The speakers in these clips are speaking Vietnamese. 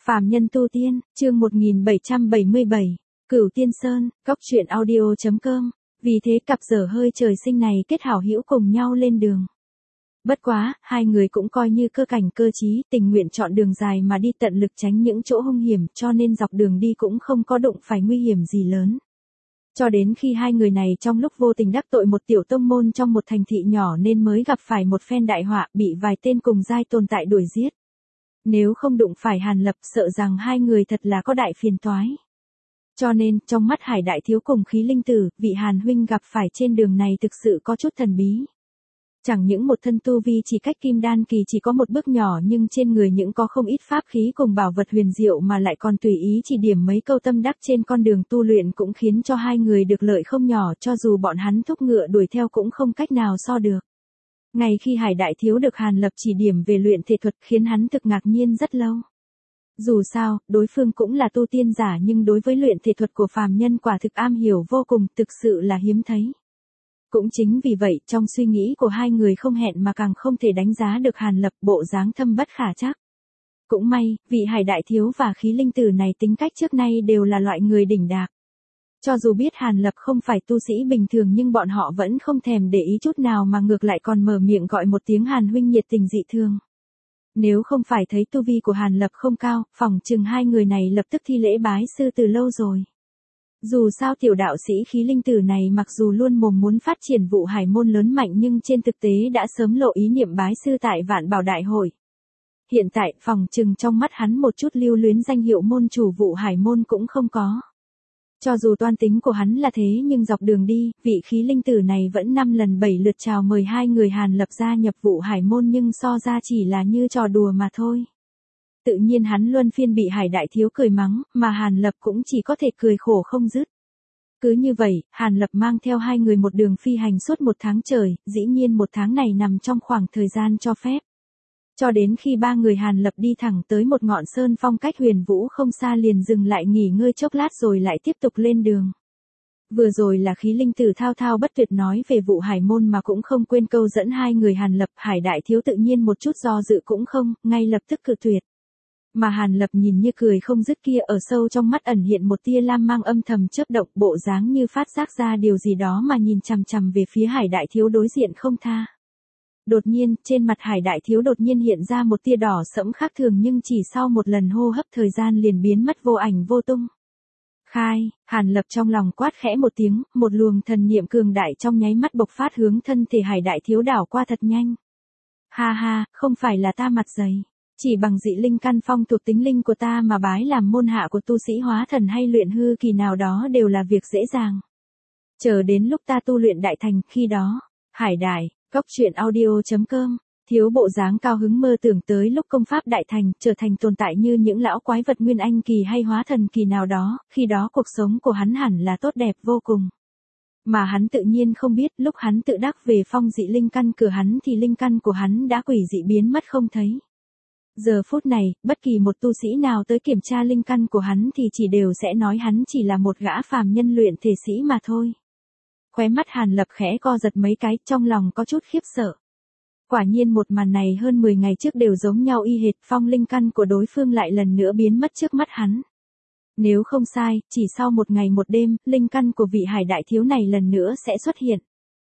Phàm nhân tu tiên, chương 1777, Cửu Tiên Sơn, Cóc truyện audio.com. Vì thế cặp dở hơi trời sinh này kết hảo hữu cùng nhau lên đường. Bất quá, hai người cũng coi như cơ cảnh cơ trí, tình nguyện chọn đường dài mà đi tận lực tránh những chỗ hung hiểm, cho nên dọc đường đi cũng không có đụng phải nguy hiểm gì lớn. Cho đến khi hai người này trong lúc vô tình đắc tội một tiểu tông môn trong một thành thị nhỏ nên mới gặp phải một phen đại họa, bị vài tên cùng giai tồn tại đuổi giết. Nếu không đụng phải Hàn Lập sợ rằng hai người thật là có đại phiền toái. Cho nên, trong mắt Hải Đại Thiếu cùng Khí Linh Tử, vị Hàn huynh gặp phải trên đường này thực sự có chút thần bí. Chẳng những một thân tu vi chỉ cách kim đan kỳ chỉ có một bước nhỏ nhưng trên người những có không ít pháp khí cùng bảo vật huyền diệu mà lại còn tùy ý chỉ điểm mấy câu tâm đắc trên con đường tu luyện cũng khiến cho hai người được lợi không nhỏ, cho dù bọn hắn thúc ngựa đuổi theo cũng không cách nào so được. Ngay khi Hải Đại Thiếu được Hàn Lập chỉ điểm về luyện thể thuật khiến hắn thực ngạc nhiên rất lâu. Dù sao, đối phương cũng là tu tiên giả nhưng đối với luyện thể thuật của phàm nhân quả thực am hiểu vô cùng, thực sự là hiếm thấy. Cũng chính vì vậy, trong suy nghĩ của hai người không hẹn mà càng không thể đánh giá được Hàn Lập bộ dáng thâm bất khả trắc. Cũng may, vị Hải Đại Thiếu và Khí Linh Tử này tính cách trước nay đều là loại người đỉnh đạc. Cho dù biết Hàn Lập không phải tu sĩ bình thường nhưng bọn họ vẫn không thèm để ý chút nào mà ngược lại còn mở miệng gọi một tiếng Hàn huynh nhiệt tình dị thương. Nếu không phải thấy tu vi của Hàn Lập không cao, phỏng chừng hai người này lập tức thi lễ bái sư từ lâu rồi. Dù sao tiểu đạo sĩ Khí Linh Tử này mặc dù luôn mồm muốn phát triển vụ hải môn lớn mạnh nhưng trên thực tế đã sớm lộ ý niệm bái sư tại Vạn Bảo Đại Hội. Hiện tại, phỏng chừng trong mắt hắn một chút lưu luyến danh hiệu môn chủ vụ hải môn cũng không có. Cho dù toan tính của hắn là thế nhưng dọc đường đi, vị Khí Linh Tử này vẫn 5 lần 7 lượt chào mời hai người Hàn Lập gia nhập vụ hải môn nhưng so ra chỉ là như trò đùa mà thôi. Tự nhiên hắn luân phiên bị Hải Đại Thiếu cười mắng, mà Hàn Lập cũng chỉ có thể cười khổ không dứt. Cứ như vậy, Hàn Lập mang theo hai người một đường phi hành suốt 1 tháng trời, dĩ nhiên 1 tháng này nằm trong khoảng thời gian cho phép. Cho đến khi ba người Hàn Lập đi thẳng tới một ngọn sơn phong cách Huyền Vũ không xa liền dừng lại nghỉ ngơi chốc lát rồi lại tiếp tục lên đường. Vừa rồi là Khí Linh Tử thao thao bất tuyệt nói về vụ hải môn mà cũng không quên câu dẫn hai người Hàn Lập, Hải Đại Thiếu tự nhiên một chút do dự cũng không, ngay lập tức cự tuyệt. Mà Hàn Lập nhìn như cười không dứt kia ở sâu trong mắt ẩn hiện một tia lam mang âm thầm chớp động, bộ dáng như phát giác ra điều gì đó mà nhìn chằm chằm về phía Hải Đại Thiếu đối diện không tha. Đột nhiên, trên mặt Hải Đại Thiếu đột nhiên hiện ra một tia đỏ sẫm khác thường nhưng chỉ sau một lần hô hấp thời gian liền biến mất vô ảnh vô tung. Khai, Hàn Lập trong lòng quát khẽ một tiếng, một luồng thần niệm cường đại trong nháy mắt bộc phát hướng thân thể Hải Đại Thiếu đảo qua thật nhanh. Ha ha, không phải là ta mặt dày. Chỉ bằng dị linh căn phong thuộc tính linh của ta mà bái làm môn hạ của tu sĩ hóa thần hay luyện hư kỳ nào đó đều là việc dễ dàng. Chờ đến lúc ta tu luyện đại thành, khi đó, Hải Đại, Cóc truyện audio.com, Thiếu bộ dáng cao hứng mơ tưởng tới lúc công pháp đại thành, trở thành tồn tại như những lão quái vật nguyên anh kỳ hay hóa thần kỳ nào đó, khi đó cuộc sống của hắn hẳn là tốt đẹp vô cùng. Mà hắn tự nhiên không biết, lúc hắn tự đắc về phong dị linh căn cửa hắn thì linh căn của hắn đã quỷ dị biến mất không thấy. Giờ phút này, bất kỳ một tu sĩ nào tới kiểm tra linh căn của hắn thì chỉ đều sẽ nói hắn chỉ là một gã phàm nhân luyện thể sĩ mà thôi. Khóe mắt Hàn Lập khẽ co giật mấy cái, trong lòng có chút khiếp sợ. Quả nhiên một màn này hơn 10 ngày trước đều giống nhau y hệt, phong linh căn của đối phương lại lần nữa biến mất trước mắt hắn. Nếu không sai, chỉ sau 1 ngày 1 đêm, linh căn của vị Hải Đại Thiếu này lần nữa sẽ xuất hiện.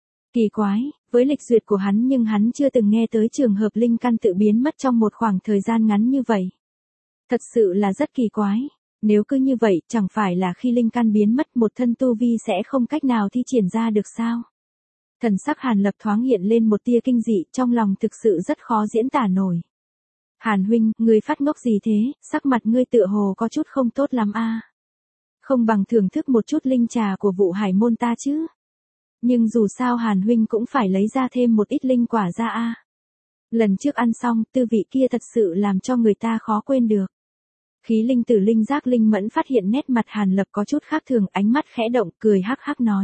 Kỳ quái, với lịch duyệt của hắn nhưng hắn chưa từng nghe tới trường hợp linh căn tự biến mất trong một khoảng thời gian ngắn như vậy. Thật sự là rất kỳ quái. Nếu cứ như vậy, chẳng phải là khi linh căn biến mất một thân tu vi sẽ không cách nào thi triển ra được sao? Thần sắc Hàn Lập thoáng hiện lên một tia kinh dị, trong lòng thực sự rất khó diễn tả nổi. Hàn huynh, ngươi phát ngốc gì thế, sắc mặt ngươi tựa hồ có chút không tốt lắm a. Không bằng thưởng thức một chút linh trà của vụ hải môn ta chứ. Nhưng dù sao Hàn huynh cũng phải lấy ra thêm một ít linh quả ra a. Lần trước ăn xong, tư vị kia thật sự làm cho người ta khó quên được. Khí Linh Tử linh giác linh mẫn phát hiện nét mặt Hàn Lập có chút khác thường, ánh mắt khẽ động, cười hắc hắc nói.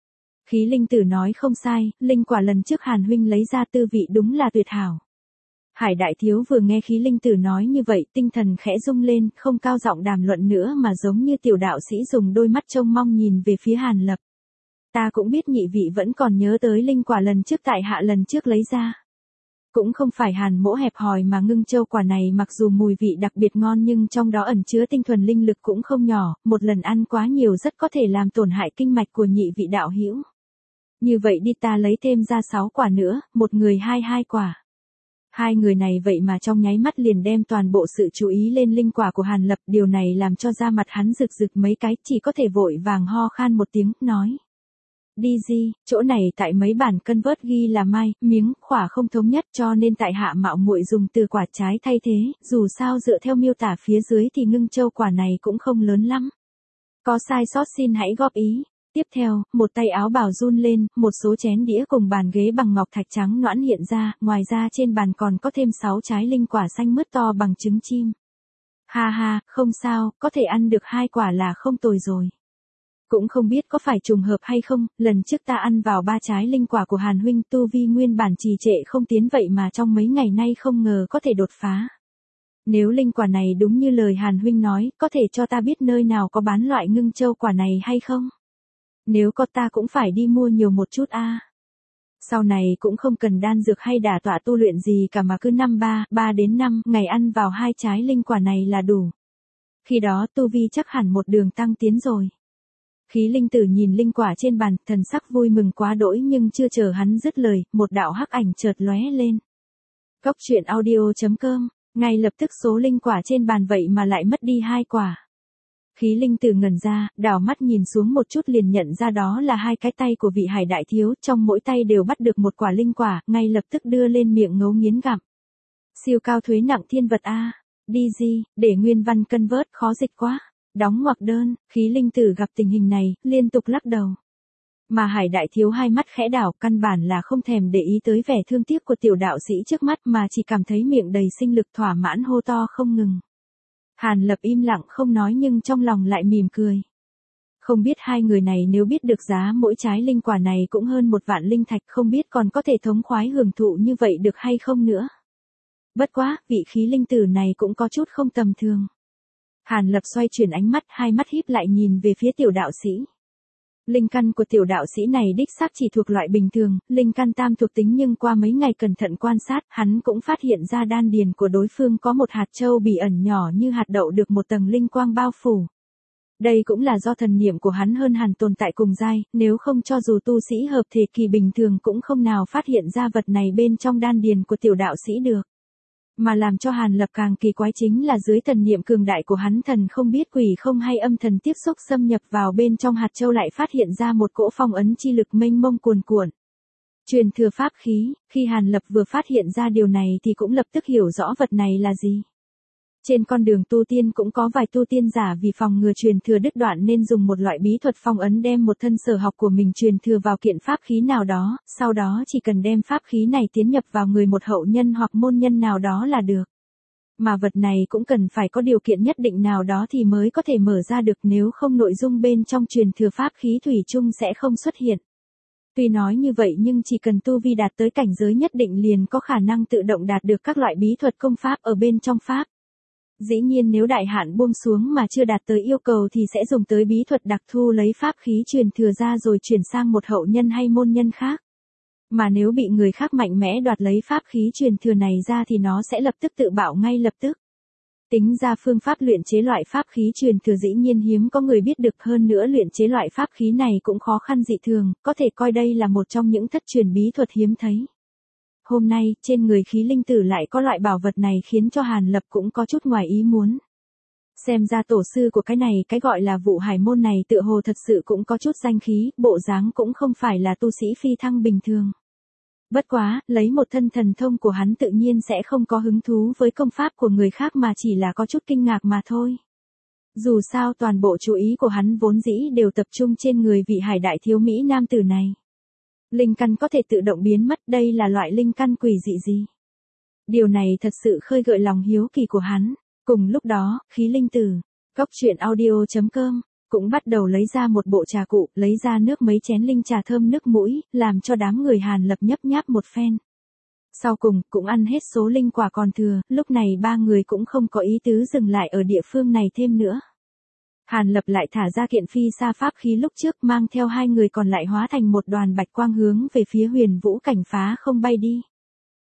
Khí Linh Tử nói không sai, linh quả lần trước Hàn huynh lấy ra tư vị đúng là tuyệt hảo. Hải Đại Thiếu vừa nghe Khí Linh Tử nói như vậy, tinh thần khẽ rung lên, không cao giọng đàm luận nữa mà giống như tiểu đạo sĩ dùng đôi mắt trông mong nhìn về phía Hàn Lập. Ta cũng biết nhị vị vẫn còn nhớ tới linh quả lần trước tại hạ lần trước lấy ra. Cũng không phải Hàn Mỗ hẹp hòi mà ngưng châu quả này mặc dù mùi vị đặc biệt ngon nhưng trong đó ẩn chứa tinh thuần linh lực cũng không nhỏ, một lần ăn quá nhiều rất có thể làm tổn hại kinh mạch của nhị vị đạo hữu. Như vậy đi ta lấy thêm ra 6 quả nữa, một người 2 quả. Hai người này vậy mà trong nháy mắt liền đem toàn bộ sự chú ý lên linh quả của Hàn Lập, điều này làm cho da mặt hắn rực rực mấy cái, chỉ có thể vội vàng ho khan một tiếng, nói. Đi gì, chỗ này tại mấy bản cân vớt ghi là mai, miếng, khỏa không thống nhất cho nên tại hạ mạo muội dùng từ quả trái thay thế, dù sao dựa theo miêu tả phía dưới thì ngưng châu quả này cũng không lớn lắm. Có sai sót xin hãy góp ý. Tiếp theo, một tay áo bào run lên, một số chén đĩa cùng bàn ghế bằng ngọc thạch trắng nõn hiện ra, ngoài ra trên bàn còn có thêm 6 trái linh quả xanh mướt to bằng trứng chim. Ha ha, không sao, có thể ăn được 2 quả là không tồi rồi. Cũng không biết có phải trùng hợp hay không, lần trước ta ăn vào 3 trái linh quả của Hàn huynh, tu vi nguyên bản trì trệ không tiến vậy mà trong mấy ngày nay không ngờ có thể đột phá. Nếu linh quả này đúng như lời Hàn huynh nói, có thể cho ta biết nơi nào có bán loại ngưng châu quả này hay không? Nếu có ta cũng phải đi mua nhiều một chút a. Sau này cũng không cần đan dược hay đả tọa tu luyện gì cả mà cứ 3 đến 5 ngày ăn vào 2 trái linh quả này là đủ. Khi đó tu vi chắc hẳn một đường tăng tiến rồi. Khí linh tử nhìn linh quả trên bàn, thần sắc vui mừng quá đỗi nhưng chưa chờ hắn dứt lời, một đạo hắc ảnh chợt lóe lên. Cốc truyện audio.com, ngay lập tức số linh quả trên bàn vậy mà lại mất đi 2 quả. Khí linh tử ngẩn ra, đảo mắt nhìn xuống một chút liền nhận ra đó là 2 cái tay của vị Hải đại thiếu, trong mỗi tay đều bắt được một quả linh quả, ngay lập tức đưa lên miệng ngấu nghiến gặm. Siêu cao thuế nặng thiên vật a, đi gì, để nguyên văn cân vớt khó dịch quá. Đóng ngoặc đơn, khí linh tử gặp tình hình này, liên tục lắc đầu. Mà Hải đại thiếu hai mắt khẽ đảo, căn bản là không thèm để ý tới vẻ thương tiếc của tiểu đạo sĩ trước mắt mà chỉ cảm thấy miệng đầy sinh lực thỏa mãn hô to không ngừng. Hàn Lập im lặng không nói nhưng trong lòng lại mỉm cười. Không biết hai người này nếu biết được giá mỗi trái linh quả này cũng hơn 1 vạn linh thạch, không biết còn có thể thống khoái hưởng thụ như vậy được hay không nữa. Bất quá, vị khí linh tử này cũng có chút không tầm thường. Hàn Lập xoay chuyển ánh mắt, hai mắt híp lại nhìn về phía tiểu đạo sĩ. Linh căn của tiểu đạo sĩ này đích xác chỉ thuộc loại bình thường, linh căn tam thuộc tính, nhưng qua mấy ngày cẩn thận quan sát, hắn cũng phát hiện ra đan điền của đối phương có một hạt châu bỉ ẩn nhỏ như hạt đậu được một tầng linh quang bao phủ. Đây cũng là do thần niệm của hắn hơn hẳn tồn tại cùng giai, nếu không cho dù tu sĩ hợp thể kỳ bình thường cũng không nào phát hiện ra vật này bên trong đan điền của tiểu đạo sĩ được. Mà làm cho Hàn Lập càng kỳ quái chính là dưới thần niệm cường đại của hắn, thần không biết quỷ không hay âm thần tiếp xúc xâm nhập vào bên trong hạt châu lại phát hiện ra một cỗ phong ấn chi lực mênh mông cuồn cuộn. Truyền thừa pháp khí, khi Hàn Lập vừa phát hiện ra điều này thì cũng lập tức hiểu rõ vật này là gì. Trên con đường tu tiên cũng có vài tu tiên giả vì phòng ngừa truyền thừa đứt đoạn nên dùng một loại bí thuật phong ấn đem một thân sở học của mình truyền thừa vào kiện pháp khí nào đó, sau đó chỉ cần đem pháp khí này tiến nhập vào người một hậu nhân hoặc môn nhân nào đó là được. Mà vật này cũng cần phải có điều kiện nhất định nào đó thì mới có thể mở ra được, nếu không nội dung bên trong truyền thừa pháp khí thủy chung sẽ không xuất hiện. Tuy nói như vậy nhưng chỉ cần tu vi đạt tới cảnh giới nhất định liền có khả năng tự động đạt được các loại bí thuật công pháp ở bên trong pháp. Dĩ nhiên nếu đại hạn buông xuống mà chưa đạt tới yêu cầu thì sẽ dùng tới bí thuật đặc thu lấy pháp khí truyền thừa ra rồi chuyển sang một hậu nhân hay môn nhân khác. Mà nếu bị người khác mạnh mẽ đoạt lấy pháp khí truyền thừa này ra thì nó sẽ lập tức tự bạo ngay lập tức. Tính ra phương pháp luyện chế loại pháp khí truyền thừa dĩ nhiên hiếm có người biết được, hơn nữa luyện chế loại pháp khí này cũng khó khăn dị thường, có thể coi đây là một trong những thất truyền bí thuật hiếm thấy. Hôm nay, trên người khí linh tử lại có loại bảo vật này khiến cho Hàn Lập cũng có chút ngoài ý muốn. Xem ra tổ sư của cái gọi là Vụ Hải môn này tựa hồ thật sự cũng có chút danh khí, bộ dáng cũng không phải là tu sĩ phi thăng bình thường. Bất quá, lấy một thân thần thông của hắn tự nhiên sẽ không có hứng thú với công pháp của người khác mà chỉ là có chút kinh ngạc mà thôi. Dù sao toàn bộ chú ý của hắn vốn dĩ đều tập trung trên người vị Hải đại thiếu mỹ nam tử này. Linh căn có thể tự động biến mất, đây là loại linh căn quỷ dị gì? Điều này thật sự khơi gợi lòng hiếu kỳ của hắn. Cùng lúc đó, khí linh tử, cốc truyện audio.com, cũng bắt đầu lấy ra một bộ trà cụ, lấy ra nước mấy chén linh trà thơm nước mũi, làm cho đám người Hàn Lập nhấp nháp một phen. Sau cùng, cũng ăn hết số linh quả còn thừa, lúc này ba người cũng không có ý tứ dừng lại ở địa phương này thêm nữa. Hàn Lập lại thả ra kiện phi sa pháp khí lúc trước, mang theo hai người còn lại hóa thành một đoàn bạch quang hướng về phía Huyền Vũ cảnh phá không bay đi.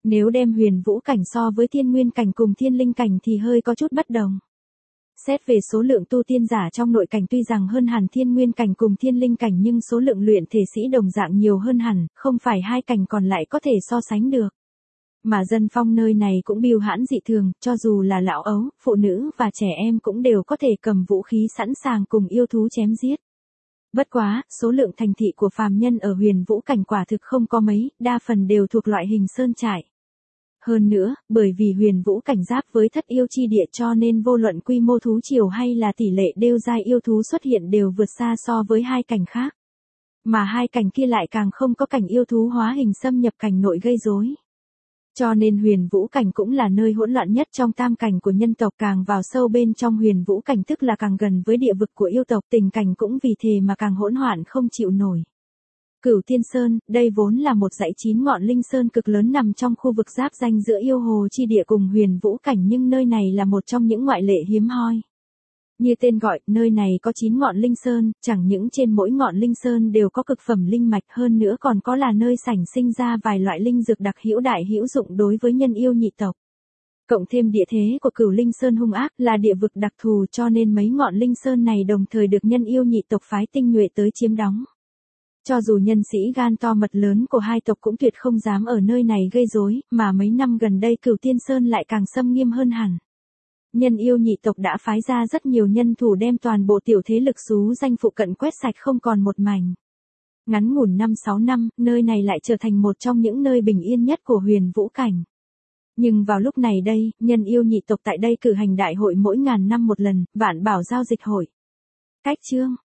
Nếu đem huyền vũ cảnh so với thiên nguyên cảnh cùng thiên linh cảnh thì hơi có chút bất đồng. Xét về số lượng tu tiên giả trong nội cảnh tuy rằng hơn hẳn thiên nguyên cảnh cùng thiên linh cảnh nhưng số lượng luyện thể sĩ đồng dạng nhiều hơn hẳn, không phải hai cảnh còn lại có thể so sánh được. Mà dân phong nơi này cũng bưu hãn dị thường, cho dù là lão ấu, phụ nữ và trẻ em cũng đều có thể cầm vũ khí sẵn sàng cùng yêu thú chém giết. Bất quá, số lượng thành thị của phàm nhân ở huyền vũ cảnh quả thực không có mấy, đa phần đều thuộc loại hình sơn trại. Hơn nữa, bởi vì huyền vũ cảnh giáp với thất yêu chi địa cho nên vô luận quy mô thú triều hay là tỷ lệ đêu giai yêu thú xuất hiện đều vượt xa so với hai cảnh khác. Mà hai cảnh kia lại càng không có cảnh yêu thú hóa hình xâm nhập cảnh nội gây rối. Cho nên huyền vũ cảnh cũng là nơi hỗn loạn nhất trong tam cảnh của nhân tộc, càng vào sâu bên trong huyền vũ cảnh tức là càng gần với địa vực của yêu tộc, tình cảnh cũng vì thế mà càng hỗn loạn không chịu nổi. Cửu Tiên Sơn, đây vốn là một dãy 9 ngọn linh sơn cực lớn nằm trong khu vực giáp ranh giữa yêu hồ chi địa cùng huyền vũ cảnh, nhưng nơi này là một trong những ngoại lệ hiếm hoi. Như tên gọi, nơi này có 9 ngọn linh sơn, chẳng những trên mỗi ngọn linh sơn đều có cực phẩm linh mạch, hơn nữa còn có là nơi sảnh sinh ra vài loại linh dược đặc hữu đại hữu dụng đối với nhân yêu nhị tộc. Cộng thêm địa thế của Cửu Linh Sơn hung ác là địa vực đặc thù cho nên mấy ngọn linh sơn này đồng thời được nhân yêu nhị tộc phái tinh nhuệ tới chiếm đóng. Cho dù nhân sĩ gan to mật lớn của hai tộc cũng tuyệt không dám ở nơi này gây rối, mà mấy năm gần đây Cửu Tiên Sơn lại càng xâm nghiêm hơn hẳn. Nhân yêu nhị tộc đã phái ra rất nhiều nhân thủ đem toàn bộ tiểu thế lực xú danh phụ cận quét sạch không còn một mảnh. Ngắn ngủn 5-6 năm, nơi này lại trở thành một trong những nơi bình yên nhất của huyền vũ cảnh. Nhưng vào lúc này đây, nhân yêu nhị tộc tại đây cử hành đại hội mỗi ngàn năm một lần, vạn bảo giao dịch hội. Cách chương